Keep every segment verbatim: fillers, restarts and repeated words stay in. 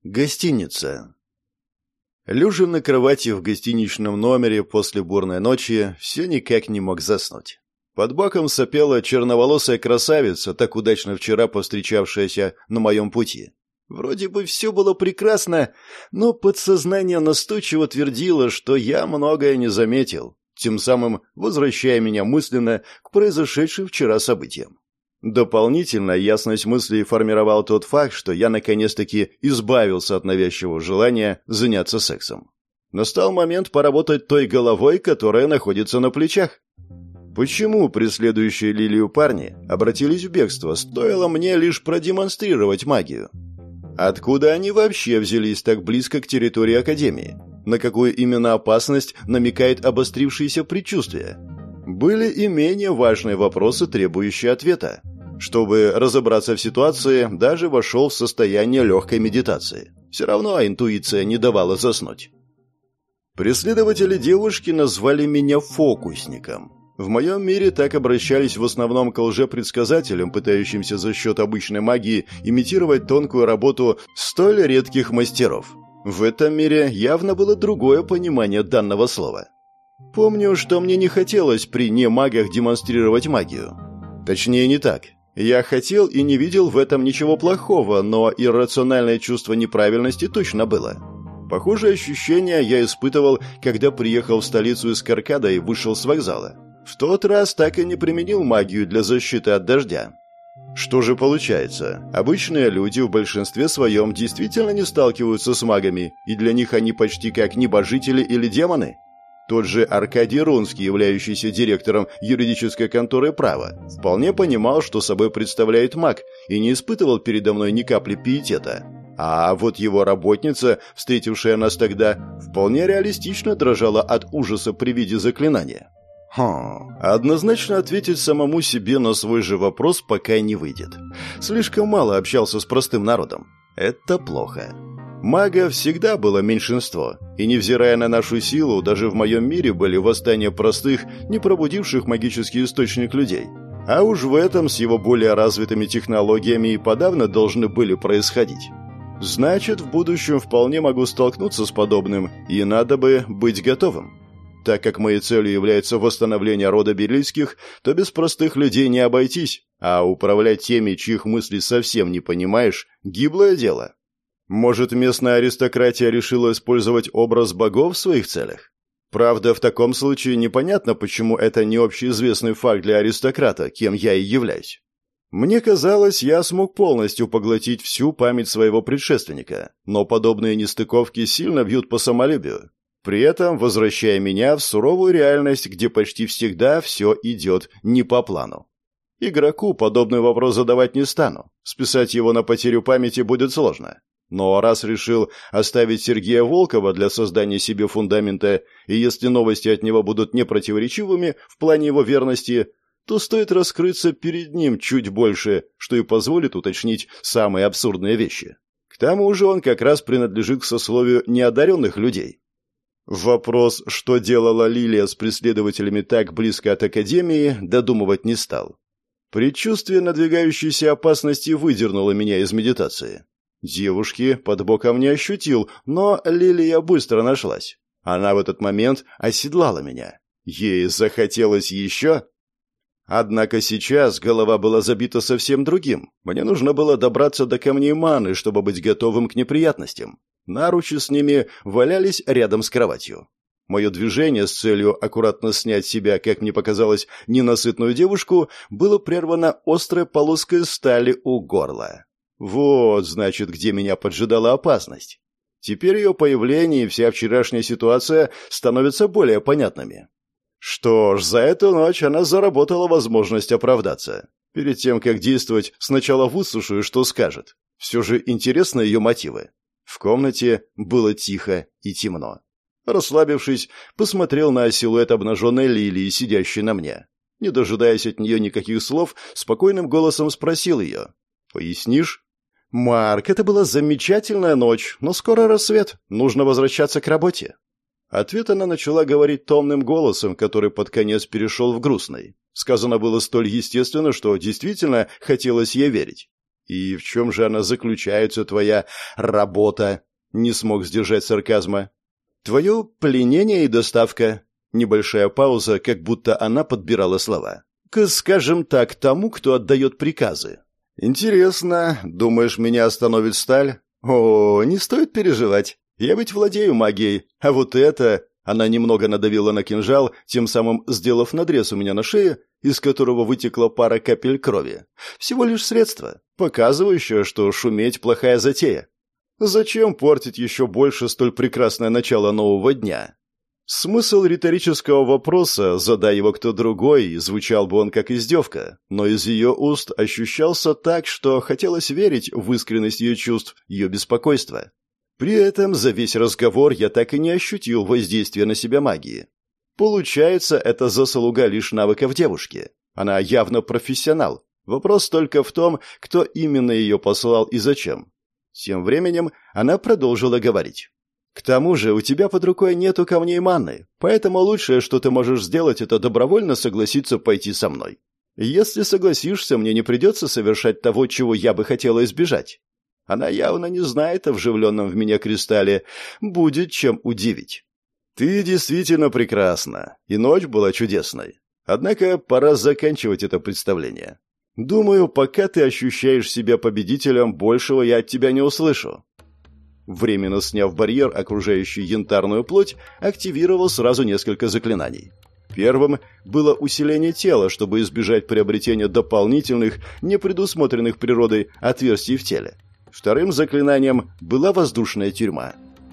Гостиница. Лежа на кровати в гостиничном номере после бурной ночи, все никак не мог заснуть. Под боком сопела черноволосая красавица, так удачно вчера повстречавшаяся на моем пути. Вроде бы все было прекрасно, но подсознание настойчиво твердило, что я многое не заметил, тем самым возвращая меня мысленно к произошедшим вчера событиям. Дополнительно ясность мыслей формировал тот факт, что я наконец-таки избавился от навязчивого желания заняться сексом. Настал момент поработать той головой, которая находится на плечах. Почему преследующие Лилию парни обратились в бегство, стоило мне лишь продемонстрировать магию? Откуда они вообще взялись так близко к территории Академии? На какую именно опасность намекает обострившееся предчувствие? Были и менее важные вопросы, требующие ответа. Чтобы разобраться в ситуации, даже вошел в состояние легкой медитации. Все равно интуиция не давала заснуть. Преследователи девушки назвали меня фокусником. В моем мире так обращались в основном к лжепредсказателям, пытающимся за счет обычной магии имитировать тонкую работу столь редких мастеров. В этом мире явно было другое понимание данного слова. Помню, что мне не хотелось при немагах демонстрировать магию. Точнее, не так. Я хотел и не видел в этом ничего плохого, но иррациональное чувство неправильности точно было. Похожее ощущение я испытывал, когда приехал в столицу из Каркада и вышел с вокзала. В тот раз так и не применил магию для защиты от дождя. Что же получается? Обычные люди в большинстве своем действительно не сталкиваются с магами, и для них они почти как небожители или демоны? Тот же Аркадий Рунский, являющийся директором юридической конторы права, вполне понимал, что собой представляет маг, и не испытывал передо мной ни капли пиетета. А вот его работница, встретившая нас тогда, вполне реалистично дрожала от ужаса при виде заклинания. Хм, однозначно ответить самому себе на свой же вопрос пока не выйдет. Слишком мало общался с простым народом. Это плохо. Магов всегда было меньшинство, и невзирая на нашу силу, даже в моем мире были восстания простых, не пробудивших магический источник людей. А уж в этом с его более развитыми технологиями и подавно должны были происходить. Значит, в будущем вполне могу столкнуться с подобным, и надо бы быть готовым. Так как моей целью является восстановление рода Белильских, то без простых людей не обойтись, а управлять теми, чьих мыслей совсем не понимаешь, гиблое дело. Может, местная аристократия решила использовать образ богов в своих целях? Правда, в таком случае непонятно, почему это не общеизвестный факт для аристократа, кем я и являюсь. Мне казалось, я смог полностью поглотить всю память своего предшественника, но подобные нестыковки сильно бьют по самолюбию, при этом возвращая меня в суровую реальность, где почти всегда все идет не по плану. Игроку подобный вопрос задавать не стану, списать его на потерю памяти будет сложно. Но раз решил оставить Сергея Волкова для создания себе фундамента, и если новости от него будут непротиворечивыми в плане его верности, то стоит раскрыться перед ним чуть больше, что и позволит уточнить самые абсурдные вещи. К тому же он как раз принадлежит к сословию неодаренных людей. Вопрос, что делала Лилия с преследователями так близко от Академии, додумывать не стал. Предчувствие надвигающейся опасности выдернуло меня из медитации. Девушки под боком не ощутил, но Лилия быстро нашлась. Она в этот момент оседлала меня. Ей захотелось еще? Однако сейчас голова была забита совсем другим. Мне нужно было добраться до камней маны, чтобы быть готовым к неприятностям. Наручи с ними валялись рядом с кроватью. Мое движение с целью аккуратно снять с себя, как мне показалось, ненасытную девушку, было прервано острой полоской стали у горла. Вот, значит, где меня поджидала опасность. Теперь ее появление и вся вчерашняя ситуация становятся более понятными. Что ж, за эту ночь она заработала возможность оправдаться. Перед тем, как действовать, сначала выслушаю, что скажет. Все же интересны ее мотивы. В комнате было тихо и темно. Расслабившись, посмотрел на силуэт обнаженной Лилии, сидящей на мне. Не дожидаясь от нее никаких слов, спокойным голосом спросил ее. «Пояснишь?» «Марк, это была замечательная ночь, но скоро рассвет, нужно возвращаться к работе». Ответ она начала говорить томным голосом, который под конец перешел в грустный. Сказано было столь естественно, что действительно хотелось ей верить. «И в чем же она заключается, твоя работа?» — не смог сдержать сарказма. «Твое пленение и доставка». Небольшая пауза, как будто она подбирала слова. «К, скажем так, тому, кто отдает приказы». «Интересно, думаешь, меня остановит сталь?» «О, не стоит переживать. Я ведь владею магией. А вот это...» Она немного надавила на кинжал, тем самым сделав надрез у меня на шее, из которого вытекла пара капель крови. Всего лишь средство, показывающее, что шуметь – плохая затея. Зачем портить еще больше столь прекрасное начало нового дня? Смысл риторического вопроса, задай его кто другой, звучал бы он как издевка, но из ее уст ощущался так, что хотелось верить в искренность ее чувств, ее беспокойства. При этом за весь разговор я так и не ощутил воздействия на себя магии. Получается, это заслуга лишь навыков девушки. Она явно профессионал. Вопрос только в том, кто именно ее послал и зачем. Тем временем она продолжила говорить. «К тому же у тебя под рукой нету камней манны, поэтому лучшее, что ты можешь сделать, это добровольно согласиться пойти со мной. Если согласишься, мне не придется совершать того, чего я бы хотела избежать». Она явно не знает о вживленном в меня кристалле. Будет чем удивить. Ты действительно прекрасна, и ночь была чудесной. Однако пора заканчивать это представление. Думаю, пока ты ощущаешь себя победителем, большего я от тебя не услышу. Временно сняв барьер, окружающий янтарную плоть, активировал сразу несколько заклинаний. Первым было усиление тела, чтобы избежать приобретения дополнительных, не предусмотренных природой, отверстий в теле. Вторым заклинанием была воздушная тюрьма.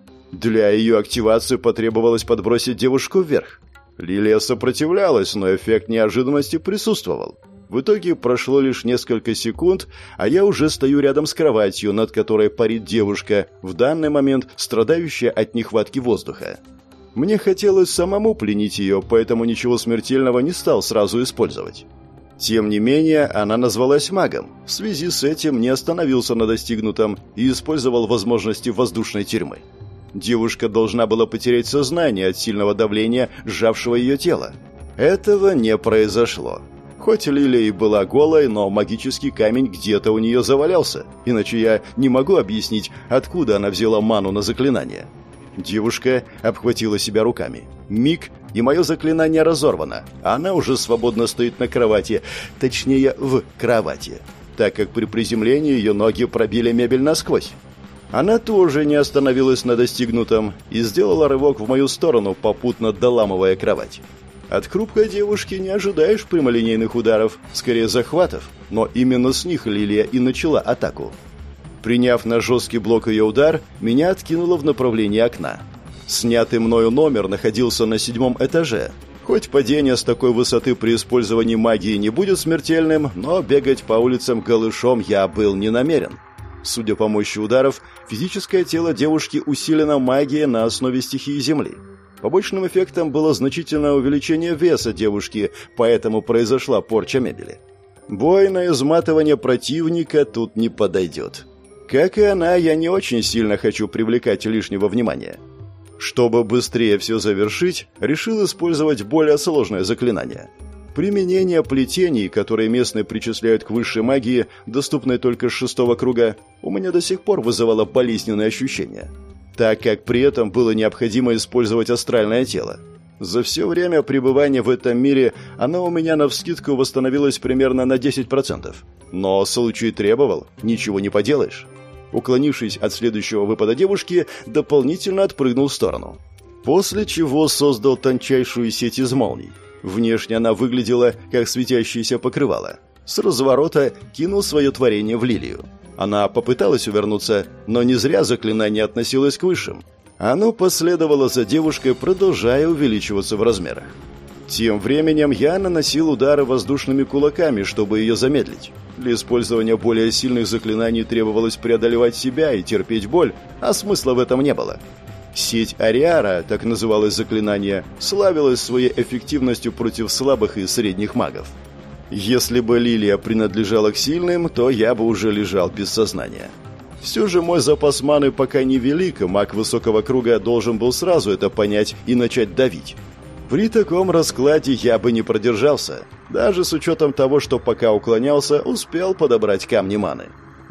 Для ее активации потребовалось подбросить девушку вверх. Лилия сопротивлялась, но эффект неожиданности присутствовал. В итоге прошло лишь несколько секунд, а я уже стою рядом с кроватью, над которой парит девушка, в данный момент страдающая от нехватки воздуха. Мне хотелось самому пленить ее, поэтому ничего смертельного не стал сразу использовать. Тем не менее, она назвалась магом. В связи с этим не остановился на достигнутом и использовал возможности воздушной тюрьмы. Девушка должна была потерять сознание от сильного давления, сжавшего ее тело. Этого не произошло. Хоть Лилия и была голой, но магический камень где-то у нее завалялся, иначе я не могу объяснить, откуда она взяла ману на заклинание. Девушка обхватила себя руками. Миг, и мое заклинание разорвано. Она уже свободно стоит на кровати, точнее, в кровати, так как при приземлении ее ноги пробили мебель насквозь. Она тоже не остановилась на достигнутом и сделала рывок в мою сторону, попутно доламывая кровать. От хрупкой девушки не ожидаешь прямолинейных ударов, скорее захватов, но именно с них Лилия и начала атаку. Приняв на жесткий блок ее удар, меня откинуло в направлении окна. Снятый мною номер находился на седьмом этаже. Хоть падение с такой высоты при использовании магии не будет смертельным, но бегать по улицам голышом я был не намерен. Судя по мощи ударов, физическое тело девушки усилено магией на основе стихии Земли. Побочным эффектом было значительное увеличение веса девушки, поэтому произошла порча мебели. Бой на изматывание противника тут не подойдет. Как и она, я не очень сильно хочу привлекать лишнего внимания. Чтобы быстрее все завершить, решил использовать более сложное заклинание. Применение плетений, которые местные причисляют к высшей магии, доступной только с шестого круга, у меня до сих пор вызывало болезненные ощущения, так как при этом было необходимо использовать астральное тело. За все время пребывания в этом мире оно у меня навскидку восстановилось примерно на десять процентов. Но случай требовал, ничего не поделаешь. Уклонившись от следующего выпада девушки, дополнительно отпрыгнул в сторону. После чего создал тончайшую сеть из молний. Внешне она выглядела, как светящееся покрывало. С разворота кинул свое творение в Лилию. Она попыталась увернуться, но не зря заклинание относилось к высшим. Оно последовало за девушкой, продолжая увеличиваться в размерах. Тем временем я наносил удары воздушными кулаками, чтобы ее замедлить. Для использования более сильных заклинаний требовалось преодолевать себя и терпеть боль, а смысла в этом не было. Сеть Ариара, так называлось заклинание, славилась своей эффективностью против слабых и средних магов. Если бы Лилия принадлежала к сильным, то я бы уже лежал без сознания. Все же мой запас маны пока не велик, и маг высокого круга должен был сразу это понять и начать давить. При таком раскладе я бы не продержался, даже с учетом того, что пока уклонялся, успел подобрать камни маны.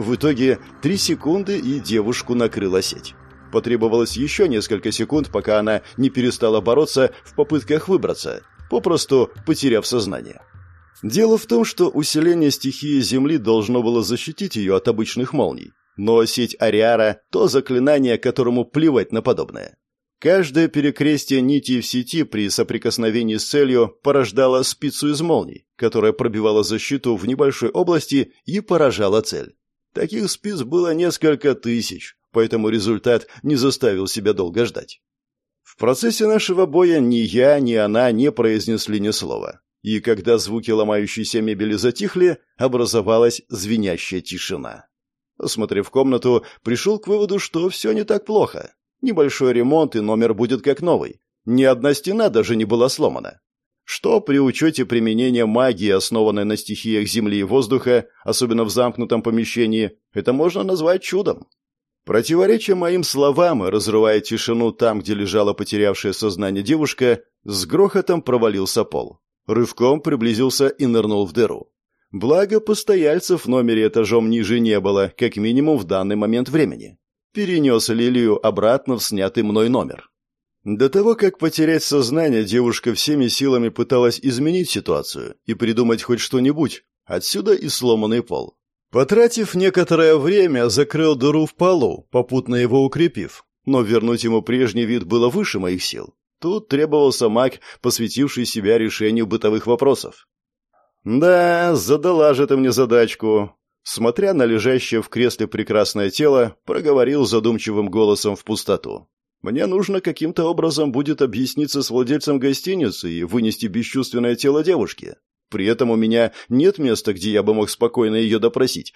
В итоге три секунды, и девушку накрыла сеть. Потребовалось еще несколько секунд, пока она не перестала бороться в попытках выбраться, попросту потеряв сознание. Дело в том, что усиление стихии Земли должно было защитить ее от обычных молний. Но сеть Ариара – то заклинание, которому плевать на подобное. Каждое перекрестие нитей в сети при соприкосновении с целью порождало спицу из молний, которая пробивала защиту в небольшой области и поражала цель. Таких спиц было несколько тысяч, поэтому результат не заставил себя долго ждать. В процессе нашего боя ни я, ни она не произнесли ни слова. И когда звуки ломающейся мебели затихли, образовалась звенящая тишина. Осмотрев комнату, пришел к выводу, что все не так плохо. Небольшой ремонт, и номер будет как новый. Ни одна стена даже не была сломана. Что при учете применения магии, основанной на стихиях земли и воздуха, особенно в замкнутом помещении, это можно назвать чудом. Противоречия моим словам, разрывая тишину там, где лежала потерявшая сознание девушка, с грохотом провалился пол. Рывком приблизился и нырнул в дыру. Благо, постояльцев в номере этажом ниже не было, как минимум в данный момент времени. Перенес Лилию обратно в снятый мной номер. До того, как потерять сознание, девушка всеми силами пыталась изменить ситуацию и придумать хоть что-нибудь. Отсюда и сломанный пол. Потратив некоторое время, закрыл дыру в полу, попутно его укрепив. Но вернуть ему прежний вид было выше моих сил. Тут требовался маг, посвятивший себя решению бытовых вопросов. «Да, задала же ты мне задачку». Смотря на лежащее в кресле прекрасное тело, проговорил задумчивым голосом в пустоту. «Мне нужно каким-то образом будет объясниться с владельцем гостиницы и вынести бесчувственное тело девушки. При этом у меня нет места, где я бы мог спокойно ее допросить.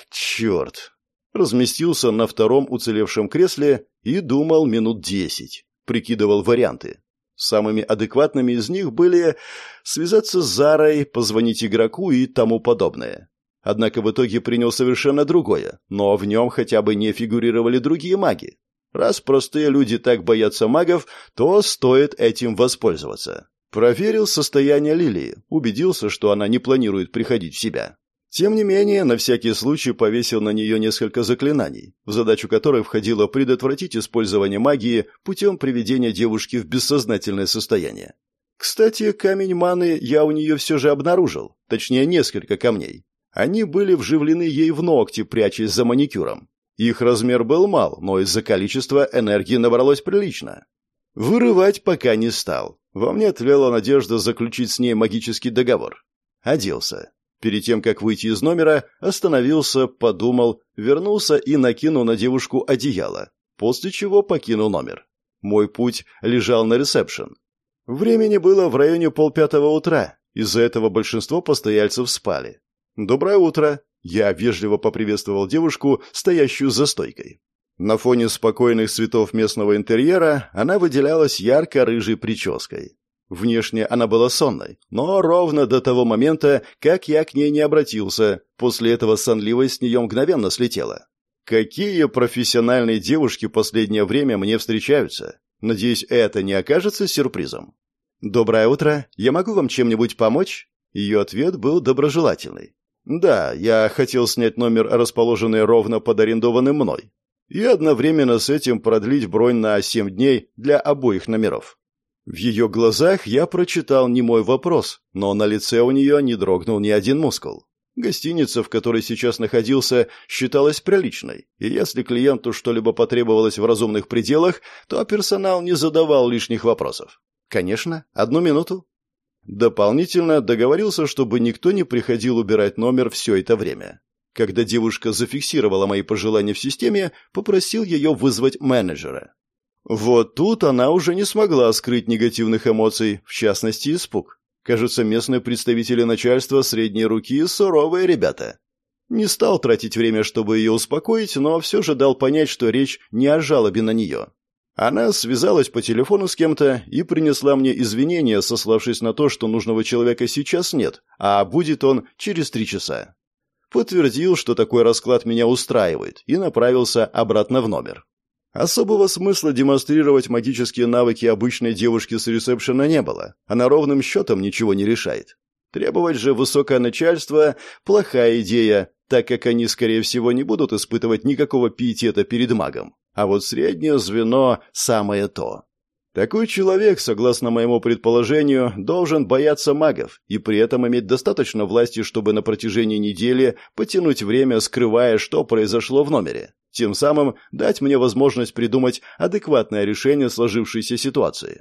Черт!» Разместился на втором уцелевшем кресле и думал минут десять. Прикидывал варианты. Самыми адекватными из них были связаться с Зарой, позвонить игроку и тому подобное. Однако в итоге принял совершенно другое, но в нем хотя бы не фигурировали другие маги. Раз простые люди так боятся магов, то стоит этим воспользоваться. Проверил состояние Лилии, убедился, что она не планирует приходить в себя. Тем не менее, на всякий случай повесил на нее несколько заклинаний, в задачу которых входило предотвратить использование магии путем приведения девушки в бессознательное состояние. Кстати, камень маны я у нее все же обнаружил, точнее несколько камней. Они были вживлены ей в ногти, прячась за маникюром. Их размер был мал, но из-за количества энергии набралось прилично. Вырывать пока не стал. Во мне тлела надежда заключить с ней магический договор. Оделся. Перед тем, как выйти из номера, остановился, подумал, вернулся и накинул на девушку одеяло, после чего покинул номер. Мой путь лежал на ресепшн. Времени было в районе полпятого утра, из-за этого большинство постояльцев спали. «Доброе утро!» Я вежливо поприветствовал девушку, стоящую за стойкой. На фоне спокойных цветов местного интерьера она выделялась ярко-рыжей прической. Внешне она была сонной, но ровно до того момента, как я к ней не обратился, после этого сонливость с нее мгновенно слетела. Какие профессиональные девушки в последнее время мне встречаются? Надеюсь, это не окажется сюрпризом. «Доброе утро. Я могу вам чем-нибудь помочь?» Ее ответ был доброжелательный. «Да, я хотел снять номер, расположенный ровно под арендованным мной, и одновременно с этим продлить бронь на семь дней для обоих номеров». В ее глазах я прочитал немой вопрос, но на лице у нее не дрогнул ни один мускул. Гостиница, в которой сейчас находился, считалась приличной, и если клиенту что-либо потребовалось в разумных пределах, то персонал не задавал лишних вопросов. «Конечно, одну минуту». Дополнительно договорился, чтобы никто не приходил убирать номер все это время. Когда девушка зафиксировала мои пожелания в системе, попросил ее вызвать менеджера. Вот тут она уже не смогла скрыть негативных эмоций, в частности, испуг. Кажется, местные представители начальства средней руки суровые ребята. Не стал тратить время, чтобы ее успокоить, но все же дал понять, что речь не о жалобе на нее. Она связалась по телефону с кем-то и принесла мне извинения, сославшись на то, что нужного человека сейчас нет, а будет он через три часа. Подтвердил, что такой расклад меня устраивает, и направился обратно в номер. Особого смысла демонстрировать магические навыки обычной девушки с ресепшена не было. Она ровным счетом ничего не решает. Требовать же высокое начальство – плохая идея, так как они, скорее всего, не будут испытывать никакого пиетета перед магом. А вот среднее звено – самое то. Такой человек, согласно моему предположению, должен бояться магов и при этом иметь достаточно власти, чтобы на протяжении недели потянуть время, скрывая, что произошло в номере. Тем самым дать мне возможность придумать адекватное решение сложившейся ситуации.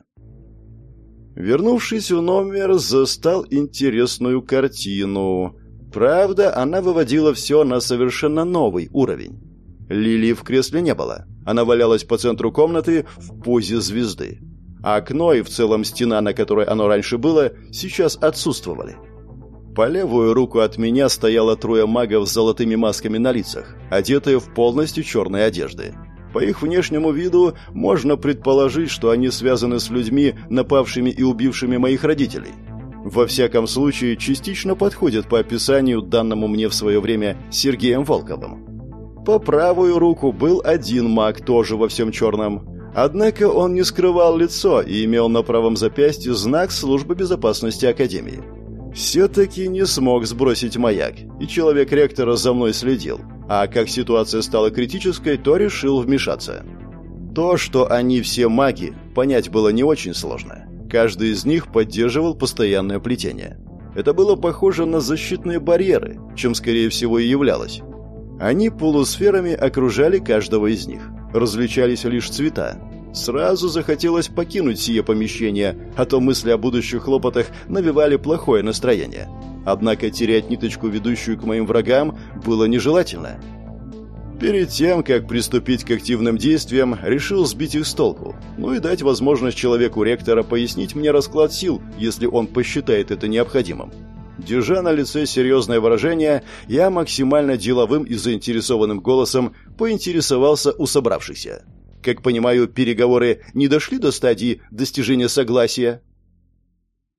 Вернувшись в номер, застал интересную картину. Правда, она выводила все на совершенно новый уровень. Лилии в кресле не было. Она валялась по центру комнаты в позе звезды. А окно и в целом стена, на которой оно раньше было, сейчас отсутствовали. По левую руку от меня стояло трое магов с золотыми масками на лицах, одетые в полностью черные одежды. По их внешнему виду можно предположить, что они связаны с людьми, напавшими и убившими моих родителей. Во всяком случае, частично подходят по описанию, данному мне в свое время Сергеем Волковым. По правую руку был один маг, тоже во всем черном. Однако он не скрывал лицо и имел на правом запястье знак службы безопасности Академии. Все-таки не смог сбросить маяк, и человек ректора за мной следил. А как ситуация стала критической, то решил вмешаться. То, что они все маги, понять было не очень сложно. Каждый из них поддерживал постоянное плетение. Это было похоже на защитные барьеры, чем скорее всего и являлось. Они полусферами окружали каждого из них. Различались лишь цвета. Сразу захотелось покинуть сие помещение, а то мысли о будущих хлопотах навевали плохое настроение. Однако терять ниточку, ведущую к моим врагам, было нежелательно. Перед тем, как приступить к активным действиям, решил сбить их с толку. Ну и дать возможность человеку-ректора пояснить мне расклад сил, если он посчитает это необходимым. Держа на лице серьезное выражение, я максимально деловым и заинтересованным голосом поинтересовался у собравшихся. Как понимаю, переговоры не дошли до стадии достижения согласия?